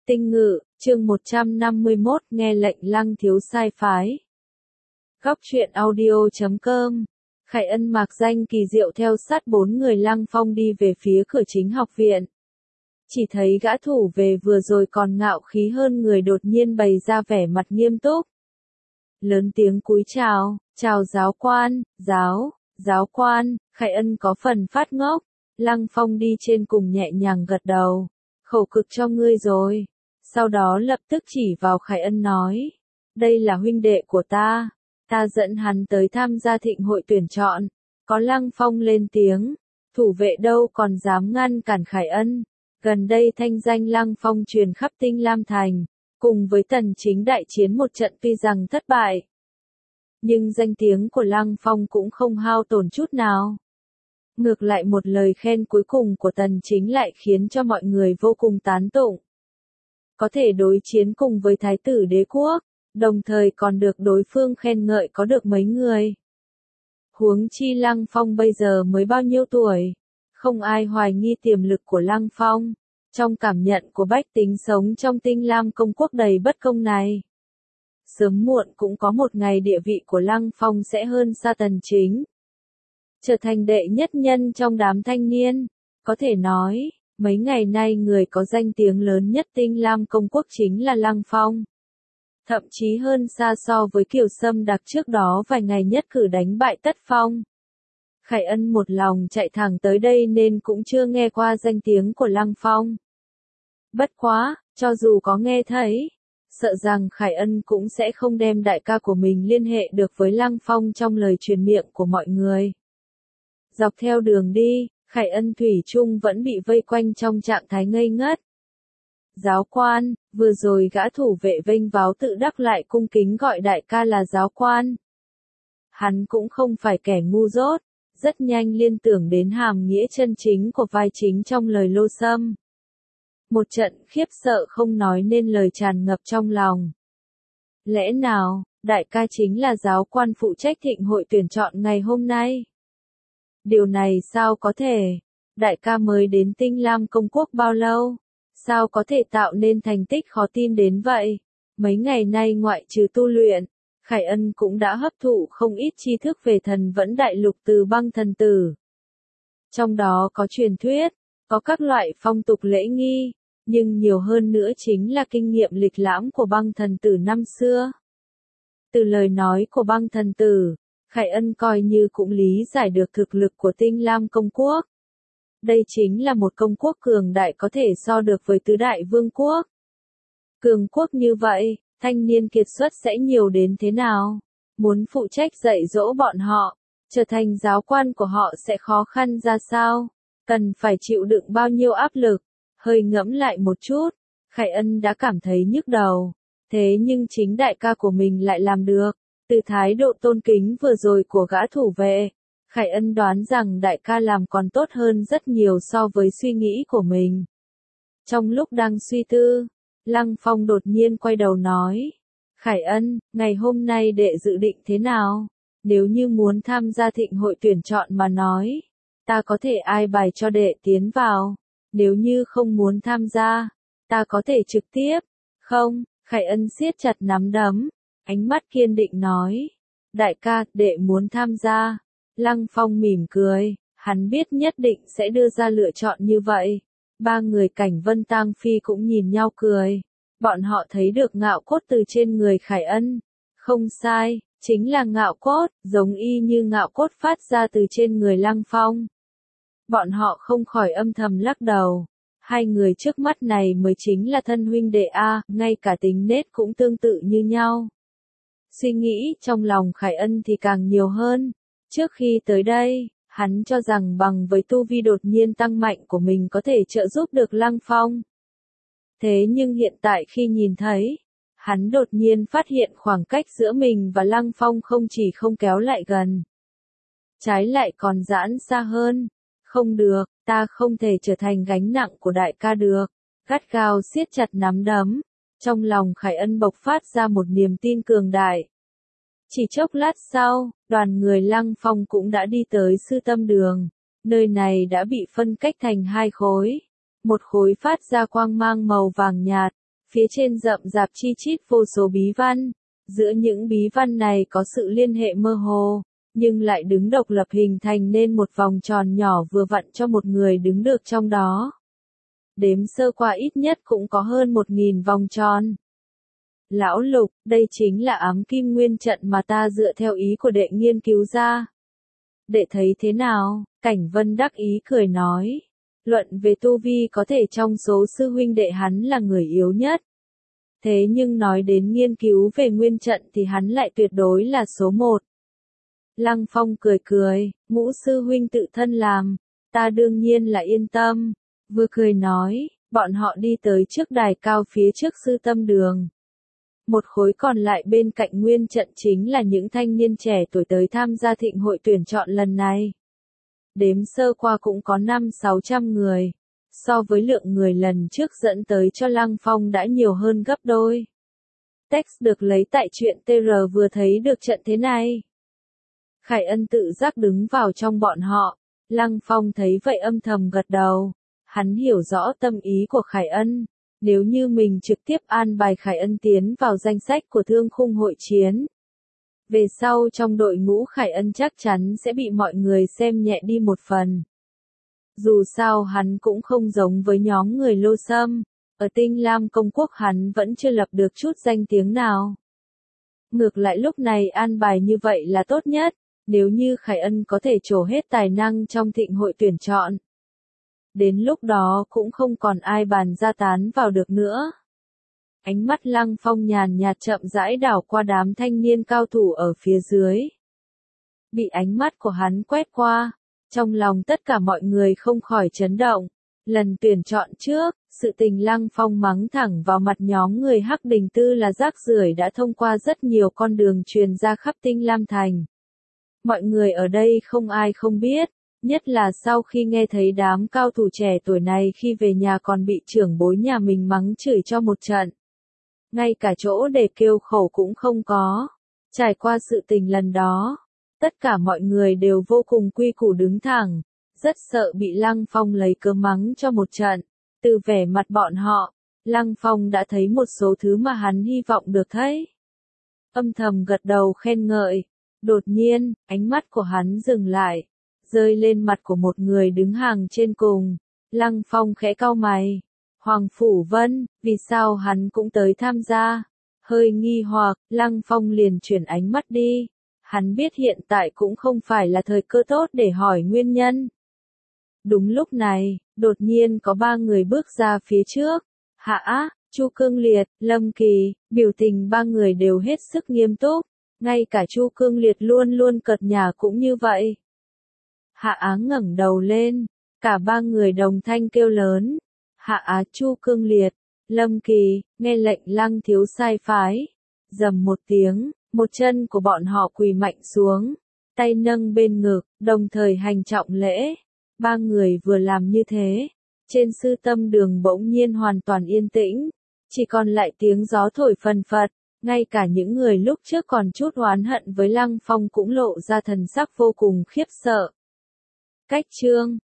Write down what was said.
Tinh Ngự, chương 151, nghe lệnh Lăng thiếu sai phái. Góc truyện audio.com. Khải Ân mạc danh kỳ diệu theo sát 4 người Lăng Phong đi về phía cửa chính học viện. Chỉ thấy gã thủ về vừa rồi còn ngạo khí hơn người đột nhiên bày ra vẻ mặt nghiêm túc. Lớn tiếng cúi chào, chào giáo quan, giáo quan. Khải Ân có phần phát ngốc. Lăng Phong đi trên cùng nhẹ nhàng gật đầu. Khẩu cực cho ngươi rồi. Sau đó lập tức chỉ vào Khải Ân nói. Đây là huynh đệ của ta. Ta dẫn hắn tới tham gia thịnh hội tuyển chọn. Có Lăng Phong lên tiếng. Thủ vệ đâu còn dám ngăn cản Khải Ân. Gần đây thanh danh Lăng Phong truyền khắp Tinh Lam Thành. Cùng với Tần Chính đại chiến một trận tuy rằng thất bại. Nhưng danh tiếng của Lăng Phong cũng không hao tổn chút nào. Ngược lại một lời khen cuối cùng của Tần Chính lại khiến cho mọi người vô cùng tán tụng. Có thể đối chiến cùng với Thái tử đế quốc, đồng thời còn được đối phương khen ngợi có được mấy người. Huống chi Lăng Phong bây giờ mới bao nhiêu tuổi, không ai hoài nghi tiềm lực của Lăng Phong. Trong cảm nhận của bách tính sống trong Tinh Lam công quốc đầy bất công này, sớm muộn cũng có một ngày địa vị của Lăng Phong sẽ hơn xa Tần Chính. Trở thành đệ nhất nhân trong đám thanh niên, có thể nói, mấy ngày nay người có danh tiếng lớn nhất Tinh Lam công quốc chính là Lăng Phong. Thậm chí hơn xa so với Kiều Sâm Đặc trước đó vài ngày nhất cử đánh bại Tất Phong. Khải Ân một lòng chạy thẳng tới đây nên cũng chưa nghe qua danh tiếng của Lăng Phong. Bất quá, cho dù có nghe thấy, sợ rằng Khải Ân cũng sẽ không đem đại ca của mình liên hệ được với Lăng Phong trong lời truyền miệng của mọi người. Dọc theo đường đi, Khải Ân thủy chung vẫn bị vây quanh trong trạng thái ngây ngất. Giáo quan, vừa rồi gã thủ vệ vênh váo tự đắc lại cung kính gọi đại ca là giáo quan. Hắn cũng không phải kẻ ngu dốt, rất nhanh liên tưởng đến hàm nghĩa chân chính của vai chính trong lời Lô Sâm. Một trận khiếp sợ không nói nên lời tràn ngập trong lòng. Lẽ nào, đại ca chính là giáo quan phụ trách thịnh hội tuyển chọn ngày hôm nay? Điều này sao có thể? Đại ca mới đến Tinh Lam công quốc bao lâu? Sao có thể tạo nên thành tích khó tin đến vậy? Mấy ngày nay ngoại trừ tu luyện, Khải Ân cũng đã hấp thụ không ít tri thức về thần vẫn đại lục từ Băng thần tử. Trong đó có truyền thuyết, có các loại phong tục lễ nghi, nhưng nhiều hơn nữa chính là kinh nghiệm lịch lãm của Băng thần tử năm xưa. Từ lời nói của Băng thần tử, Khải Ân coi như cũng lý giải được thực lực của Tinh Lam công quốc. Đây chính là một công quốc cường đại có thể so được với tứ đại vương quốc. Cường quốc như vậy, thanh niên kiệt xuất sẽ nhiều đến thế nào? Muốn phụ trách dạy dỗ bọn họ, trở thành giáo quan của họ sẽ khó khăn ra sao? Cần phải chịu đựng bao nhiêu áp lực? Hơi ngẫm lại một chút, Khải Ân đã cảm thấy nhức đầu. Thế nhưng chính đại ca của mình lại làm được. Từ thái độ tôn kính vừa rồi của gã thủ vệ, Khải Ân đoán rằng đại ca làm còn tốt hơn rất nhiều so với suy nghĩ của mình. Trong lúc đang suy tư, Lăng Phong đột nhiên quay đầu nói. Khải Ân, ngày hôm nay đệ dự định thế nào? Nếu như muốn tham gia thịnh hội tuyển chọn mà nói, ta có thể ai bài cho đệ tiến vào. Nếu như không muốn tham gia, ta có thể trực tiếp. Không, Khải Ân siết chặt nắm đấm. Ánh mắt kiên định nói. Đại ca, đệ muốn tham gia. Lăng Phong mỉm cười, hắn biết nhất định sẽ đưa ra lựa chọn như vậy. Ba người Cảnh Vân Tang Phi cũng nhìn nhau cười. Bọn họ thấy được ngạo cốt từ trên người Khải Ân. Không sai, chính là ngạo cốt, giống y như ngạo cốt phát ra từ trên người Lăng Phong. Bọn họ không khỏi âm thầm lắc đầu. Hai người trước mắt này mới chính là thân huynh đệ A, ngay cả tính nết cũng tương tự như nhau. Suy nghĩ trong lòng Khải Ân thì càng nhiều hơn. Trước khi tới đây, hắn cho rằng bằng với tu vi đột nhiên tăng mạnh của mình có thể trợ giúp được Lăng Phong. Thế nhưng hiện tại khi nhìn thấy, hắn đột nhiên phát hiện khoảng cách giữa mình và Lăng Phong không chỉ không kéo lại gần, trái lại còn giãn xa hơn. Không được, ta không thể trở thành gánh nặng của đại ca được. Gắt gao siết chặt nắm đấm. Trong lòng Khải Ân bộc phát ra một niềm tin cường đại. Chỉ chốc lát sau, đoàn người Lăng Phong cũng đã đi tới Sư Tâm Đường. Nơi này đã bị phân cách thành hai khối. Một khối phát ra quang mang màu vàng nhạt, Phía trên rậm rạp chi chít vô số bí văn, giữa những bí văn này có sự liên hệ mơ hồ, nhưng lại đứng độc lập hình thành nên một vòng tròn nhỏ vừa vặn cho một người đứng được trong đó. Đếm sơ qua ít nhất cũng có hơn 1.000 vòng tròn. Lão Lục, đây chính là ám kim nguyên trận mà ta dựa theo ý của đệ nghiên cứu ra. Đệ thấy thế nào? Cảnh Vân đắc ý cười nói. Luận về tu vi có thể trong số sư huynh đệ hắn là người yếu nhất. Thế nhưng nói đến nghiên cứu về nguyên trận thì hắn lại tuyệt đối là số 1. Lăng Phong cười cười, Ngũ sư huynh tự thân làm, ta đương nhiên là yên tâm. Vừa cười nói, bọn họ đi tới trước đài cao phía trước sư tâm đường. Một khối còn lại bên cạnh nguyên trận chính là những thanh niên trẻ tuổi tới tham gia thịnh hội tuyển chọn lần này. Đếm sơ qua cũng có 500-600 người, so với lượng người lần trước dẫn tới cho Lăng Phong đã nhiều hơn gấp đôi. Text được lấy tại truyện TR vừa thấy được trận thế này. Khải Ân tự giác đứng vào trong bọn họ, Lăng Phong thấy vậy âm thầm gật đầu, hắn hiểu rõ tâm ý của Khải Ân. Nếu như mình trực tiếp an bài Khải Ân tiến vào danh sách của thương khung hội chiến, về sau trong đội ngũ Khải Ân chắc chắn sẽ bị mọi người xem nhẹ đi một phần. Dù sao hắn cũng không giống với nhóm người Lô Sâm, ở Tinh Lam Công Quốc hắn vẫn chưa lập được chút danh tiếng nào. Ngược lại lúc này an bài như vậy là tốt nhất, nếu như Khải Ân có thể trổ hết tài năng trong thịnh hội tuyển chọn. Đến lúc đó cũng không còn ai bàn ra tán vào được nữa. Ánh mắt Lăng Phong nhàn nhạt chậm rãi đảo qua đám thanh niên cao thủ ở phía dưới. Bị ánh mắt của hắn quét qua, trong lòng tất cả mọi người không khỏi chấn động. Lần tuyển chọn trước, sự tình Lăng Phong mắng thẳng vào mặt nhóm người Hắc Đình Tư là rác rưởi đã thông qua rất nhiều con đường truyền ra khắp Tinh Lam Thành. Mọi người ở đây không ai không biết. Nhất là sau khi nghe thấy đám cao thủ trẻ tuổi này khi về nhà còn bị trưởng bối nhà mình mắng chửi cho một trận. Ngay cả chỗ để kêu khổ cũng không có. Trải qua sự tình lần đó, tất cả mọi người đều vô cùng quy củ đứng thẳng, rất sợ bị Lăng Phong lấy cớ mắng cho một trận. Từ vẻ mặt bọn họ, Lăng Phong đã thấy một số thứ mà hắn hy vọng được thấy. Âm thầm gật đầu khen ngợi, đột nhiên, ánh mắt của hắn dừng lại. Rơi lên mặt của một người đứng hàng trên cùng. Lăng Phong khẽ cau mày. Hoàng Phủ Vân, vì sao hắn cũng tới tham gia? Hơi nghi hoặc, Lăng Phong liền chuyển ánh mắt đi. Hắn biết hiện tại cũng không phải là thời cơ tốt để hỏi nguyên nhân. Đúng lúc này, đột nhiên có 3 người bước ra phía trước. Hạ, Chu Cương Liệt, Lâm Kỳ, biểu tình 3 người đều hết sức nghiêm túc. Ngay cả Chu Cương Liệt luôn luôn cợt nhả cũng như vậy. Hạ Á ngẩng đầu lên, cả 3 người đồng thanh kêu lớn. Hạ Á, Chu Cương Liệt, Lâm Kỳ, nghe lệnh Lăng thiếu sai phái. Rầm một tiếng, một chân của bọn họ quỳ mạnh xuống, tay nâng bên ngực, đồng thời hành trọng lễ. 3 người vừa làm như thế, trên sư tâm đường bỗng nhiên hoàn toàn yên tĩnh, chỉ còn lại tiếng gió thổi phần phật. Ngay cả những người lúc trước còn chút oán hận với Lăng Phong cũng lộ ra thần sắc vô cùng khiếp sợ. Cách chương